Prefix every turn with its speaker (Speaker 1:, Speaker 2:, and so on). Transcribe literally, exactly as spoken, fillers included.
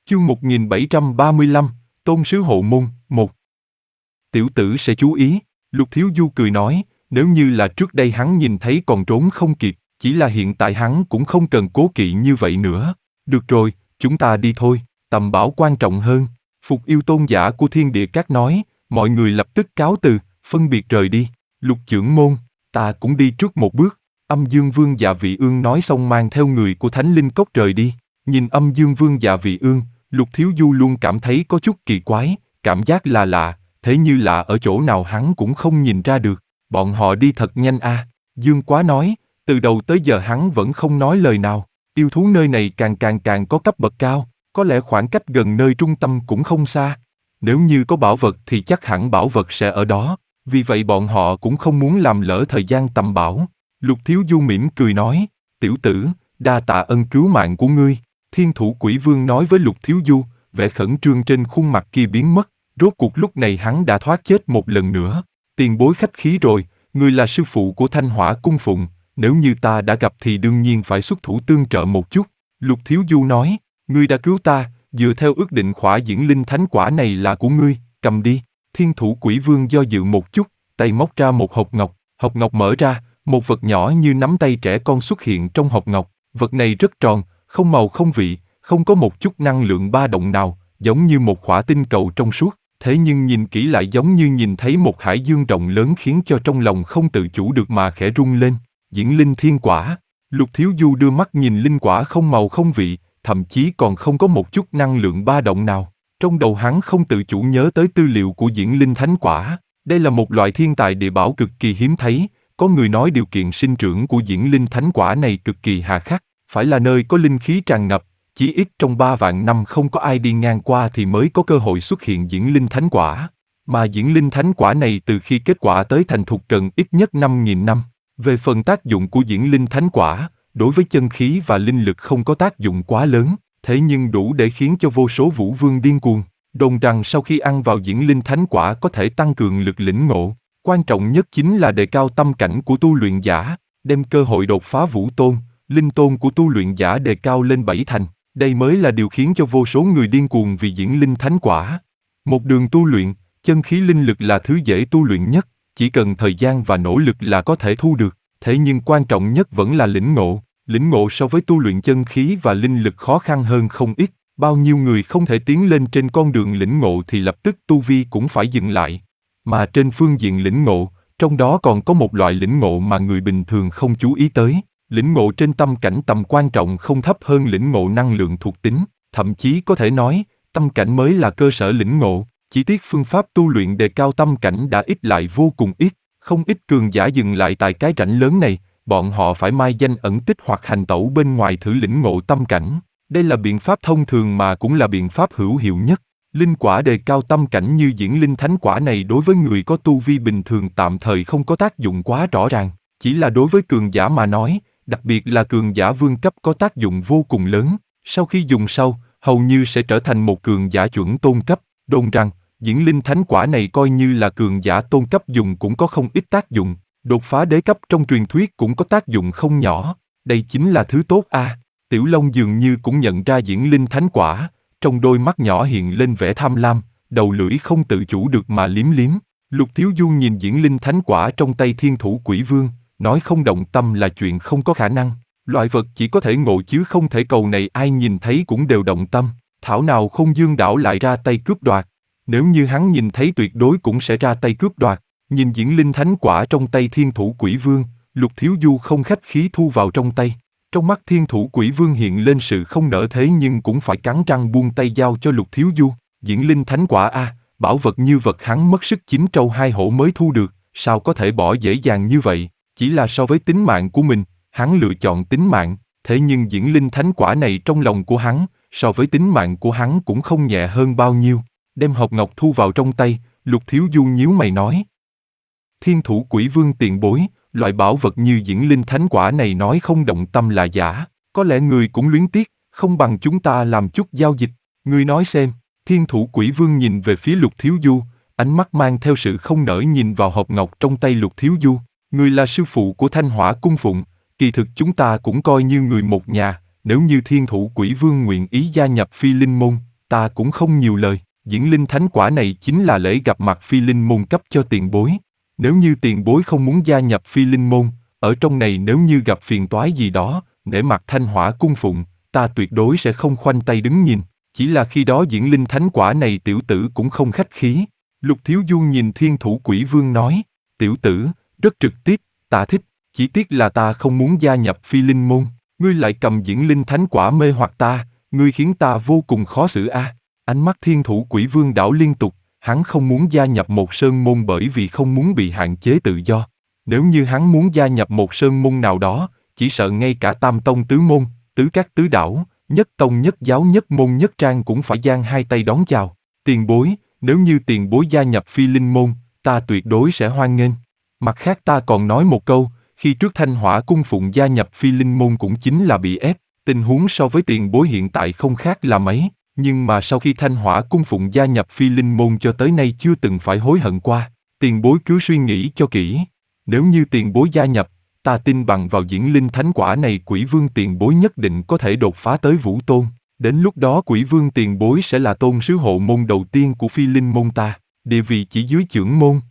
Speaker 1: Chương một nghìn bảy trăm ba mươi lăm, Tôn sứ hộ môn, một. Tiểu tử sẽ chú ý, Lục Thiếu Du cười nói, nếu như là trước đây hắn nhìn thấy còn trốn không kịp, chỉ là hiện tại hắn cũng không cần cố kỵ như vậy nữa. Được rồi, chúng ta đi thôi, tầm bảo quan trọng hơn. Phục Yêu tôn giả của Thiên Địa Các nói, mọi người lập tức cáo từ, phân biệt rời đi. Lục trưởng môn, ta cũng đi trước một bước. Âm Dương Vương Dạ Vị Ương nói xong mang theo người của Thánh Linh Cốc rời đi. Nhìn Âm Dương Vương Dạ Vị Ương, Lục Thiếu Du luôn cảm thấy có chút kỳ quái, cảm giác là lạ, thế như lạ ở chỗ nào hắn cũng không nhìn ra được. Bọn họ đi thật nhanh a. À. Dương Quá nói, từ đầu tới giờ hắn vẫn không nói lời nào. Yêu thú nơi này càng càng càng có cấp bậc cao, có lẽ khoảng cách gần nơi trung tâm cũng không xa. Nếu như có bảo vật thì chắc hẳn bảo vật sẽ ở đó, vì vậy bọn họ cũng không muốn làm lỡ thời gian tầm bảo. Lục Thiếu Du mỉm cười nói, tiểu tử, đa tạ ân cứu mạng của ngươi. Thiên Thủ Quỷ Vương nói với Lục Thiếu Du, vẻ khẩn trương trên khuôn mặt kia biến mất, rốt cuộc lúc này hắn đã thoát chết một lần nữa. Tiền bối khách khí rồi, ngươi là sư phụ của Thanh Hỏa Cung Phụng, nếu như ta đã gặp thì đương nhiên phải xuất thủ tương trợ một chút. Lục Thiếu Du nói, ngươi đã cứu ta, dựa theo ước định khỏa diễn linh thánh quả này là của ngươi, cầm đi. Thiên Thủ Quỷ Vương do dự một chút, tay móc ra một hộp ngọc, hộp ngọc mở ra, một vật nhỏ như nắm tay trẻ con xuất hiện trong hộp ngọc, vật này rất tròn, không màu không vị, không có một chút năng lượng ba động nào, giống như một khỏa tinh cầu trong suốt, thế nhưng nhìn kỹ lại giống như nhìn thấy một hải dương rộng lớn khiến cho trong lòng không tự chủ được mà khẽ rung lên. Diễn linh thiên quả. Lục Thiếu Du đưa mắt nhìn linh quả không màu không vị, thậm chí còn không có một chút năng lượng ba động nào. Trong đầu hắn không tự chủ nhớ tới tư liệu của diễn linh thánh quả. Đây là một loại thiên tài địa bảo cực kỳ hiếm thấy, có người nói điều kiện sinh trưởng của diễn linh thánh quả này cực kỳ hà khắc, phải là nơi có linh khí tràn ngập, chỉ ít trong ba vạn năm không có ai đi ngang qua thì mới có cơ hội xuất hiện diễn linh thánh quả. Mà diễn linh thánh quả này từ khi kết quả tới thành thục cần ít nhất năm nghìn năm. Về phần tác dụng của diễn linh thánh quả, đối với chân khí và linh lực không có tác dụng quá lớn, thế nhưng đủ để khiến cho vô số vũ vương điên cuồng. Đồn rằng sau khi ăn vào diễn linh thánh quả có thể tăng cường lực lĩnh ngộ, quan trọng nhất chính là đề cao tâm cảnh của tu luyện giả, đem cơ hội đột phá vũ tôn, linh tôn của tu luyện giả đề cao lên bảy thành. Đây mới là điều khiến cho vô số người điên cuồng vì diễn linh thánh quả. Một đường tu luyện, chân khí linh lực là thứ dễ tu luyện nhất, chỉ cần thời gian và nỗ lực là có thể thu được. Thế nhưng quan trọng nhất vẫn là lĩnh ngộ. Lĩnh ngộ so với tu luyện chân khí và linh lực khó khăn hơn không ít. Bao nhiêu người không thể tiến lên trên con đường lĩnh ngộ thì lập tức tu vi cũng phải dừng lại. Mà trên phương diện lĩnh ngộ, trong đó còn có một loại lĩnh ngộ mà người bình thường không chú ý tới. Lĩnh ngộ trên tâm cảnh tầm quan trọng không thấp hơn lĩnh ngộ năng lượng thuộc tính, thậm chí có thể nói, tâm cảnh mới là cơ sở lĩnh ngộ. Chỉ tiếc phương pháp tu luyện đề cao tâm cảnh đã ít lại vô cùng ít, không ít cường giả dừng lại tại cái rãnh lớn này, bọn họ phải mai danh ẩn tích hoặc hành tẩu bên ngoài thử lĩnh ngộ tâm cảnh. Đây là biện pháp thông thường mà cũng là biện pháp hữu hiệu nhất. Linh quả đề cao tâm cảnh như diễn linh thánh quả này đối với người có tu vi bình thường tạm thời không có tác dụng quá rõ ràng, chỉ là đối với cường giả mà nói, đặc biệt là cường giả vương cấp có tác dụng vô cùng lớn, sau khi dùng sau, hầu như sẽ trở thành một cường giả chuẩn tôn cấp. Đồn rằng, diễn linh thánh quả này coi như là cường giả tôn cấp dùng cũng có không ít tác dụng, đột phá đế cấp trong truyền thuyết cũng có tác dụng không nhỏ, đây chính là thứ tốt a. À. Tiểu Long dường như cũng nhận ra diễn linh thánh quả, trong đôi mắt nhỏ hiện lên vẻ tham lam, đầu lưỡi không tự chủ được mà liếm liếm. Lục Thiếu Du nhìn diễn linh thánh quả trong tay Thiên Thủ Quỷ Vương, nói không động tâm là chuyện không có khả năng. Loại vật chỉ có thể ngộ chứ không thể cầu này ai nhìn thấy cũng đều động tâm. Thảo nào Không Dương Đảo lại ra tay cướp đoạt. Nếu như hắn nhìn thấy tuyệt đối cũng sẽ ra tay cướp đoạt. Nhìn diễn linh thánh quả trong tay Thiên Thủ Quỷ Vương, Lục Thiếu Du không khách khí thu vào trong tay. Trong mắt Thiên Thủ Quỷ Vương hiện lên sự không nỡ thế nhưng cũng phải cắn răng buông tay giao cho Lục Thiếu Du. Diễn linh thánh quả a, à, bảo vật như vật hắn mất sức chín trâu hai hổ mới thu được, sao có thể bỏ dễ dàng như vậy? Chỉ là so với tính mạng của mình, hắn lựa chọn tính mạng, thế nhưng diễn linh thánh quả này trong lòng của hắn, so với tính mạng của hắn cũng không nhẹ hơn bao nhiêu. Đem hộp ngọc thu vào trong tay, Lục Thiếu Du nhíu mày nói. Thiên Thủ Quỷ Vương tiền bối, loại bảo vật như diễn linh thánh quả này nói không động tâm là giả, có lẽ người cũng luyến tiếc, không bằng chúng ta làm chút giao dịch, ngươi nói xem. Thiên Thủ Quỷ Vương nhìn về phía Lục Thiếu Du, ánh mắt mang theo sự không nỡ nhìn vào hộp ngọc trong tay Lục Thiếu Du. Ngươi là sư phụ của Thanh Hỏa Cung Phụng, kỳ thực chúng ta cũng coi như người một nhà, nếu như Thiên Thủ Quỷ Vương nguyện ý gia nhập Phi Linh Môn, ta cũng không nhiều lời, Diễn Linh Thánh Quả này chính là lễ gặp mặt Phi Linh Môn cấp cho tiền bối. Nếu như tiền bối không muốn gia nhập Phi Linh Môn, ở trong này nếu như gặp phiền toái gì đó, nể mặt Thanh Hỏa cung phụng, ta tuyệt đối sẽ không khoanh tay đứng nhìn. Chỉ là khi đó Diễn Linh Thánh Quả này tiểu tử cũng không khách khí. Lục Thiếu Du nhìn Thiên Thủ Quỷ Vương nói, tiểu tử, rất trực tiếp, ta thích, chỉ tiếc là ta không muốn gia nhập Phi Linh Môn, ngươi lại cầm Diễn Linh Thánh Quả mê hoặc ta, ngươi khiến ta vô cùng khó xử a. À. Ánh mắt Thiên Thủ Quỷ Vương đảo liên tục, hắn không muốn gia nhập một sơn môn bởi vì không muốn bị hạn chế tự do. Nếu như hắn muốn gia nhập một sơn môn nào đó, chỉ sợ ngay cả tam tông tứ môn, tứ các tứ đảo, nhất tông nhất giáo nhất môn nhất trang cũng phải giang hai tay đón chào. Tiền bối, nếu như tiền bối gia nhập Phi Linh Môn, ta tuyệt đối sẽ hoan nghênh. Mặt khác ta còn nói một câu, khi trước Thanh Hỏa cung phụng gia nhập Phi Linh Môn cũng chính là bị ép, tình huống so với tiền bối hiện tại không khác là mấy, nhưng mà sau khi Thanh Hỏa cung phụng gia nhập Phi Linh Môn cho tới nay chưa từng phải hối hận qua, tiền bối cứ suy nghĩ cho kỹ. Nếu như tiền bối gia nhập, ta tin bằng vào Diễn Linh Thánh Quả này Quỷ Vương tiền bối nhất định có thể đột phá tới Vũ Tôn. Đến lúc đó Quỷ Vương tiền bối sẽ là tôn sứ hộ môn đầu tiên của Phi Linh Môn ta, địa vị chỉ dưới chưởng môn.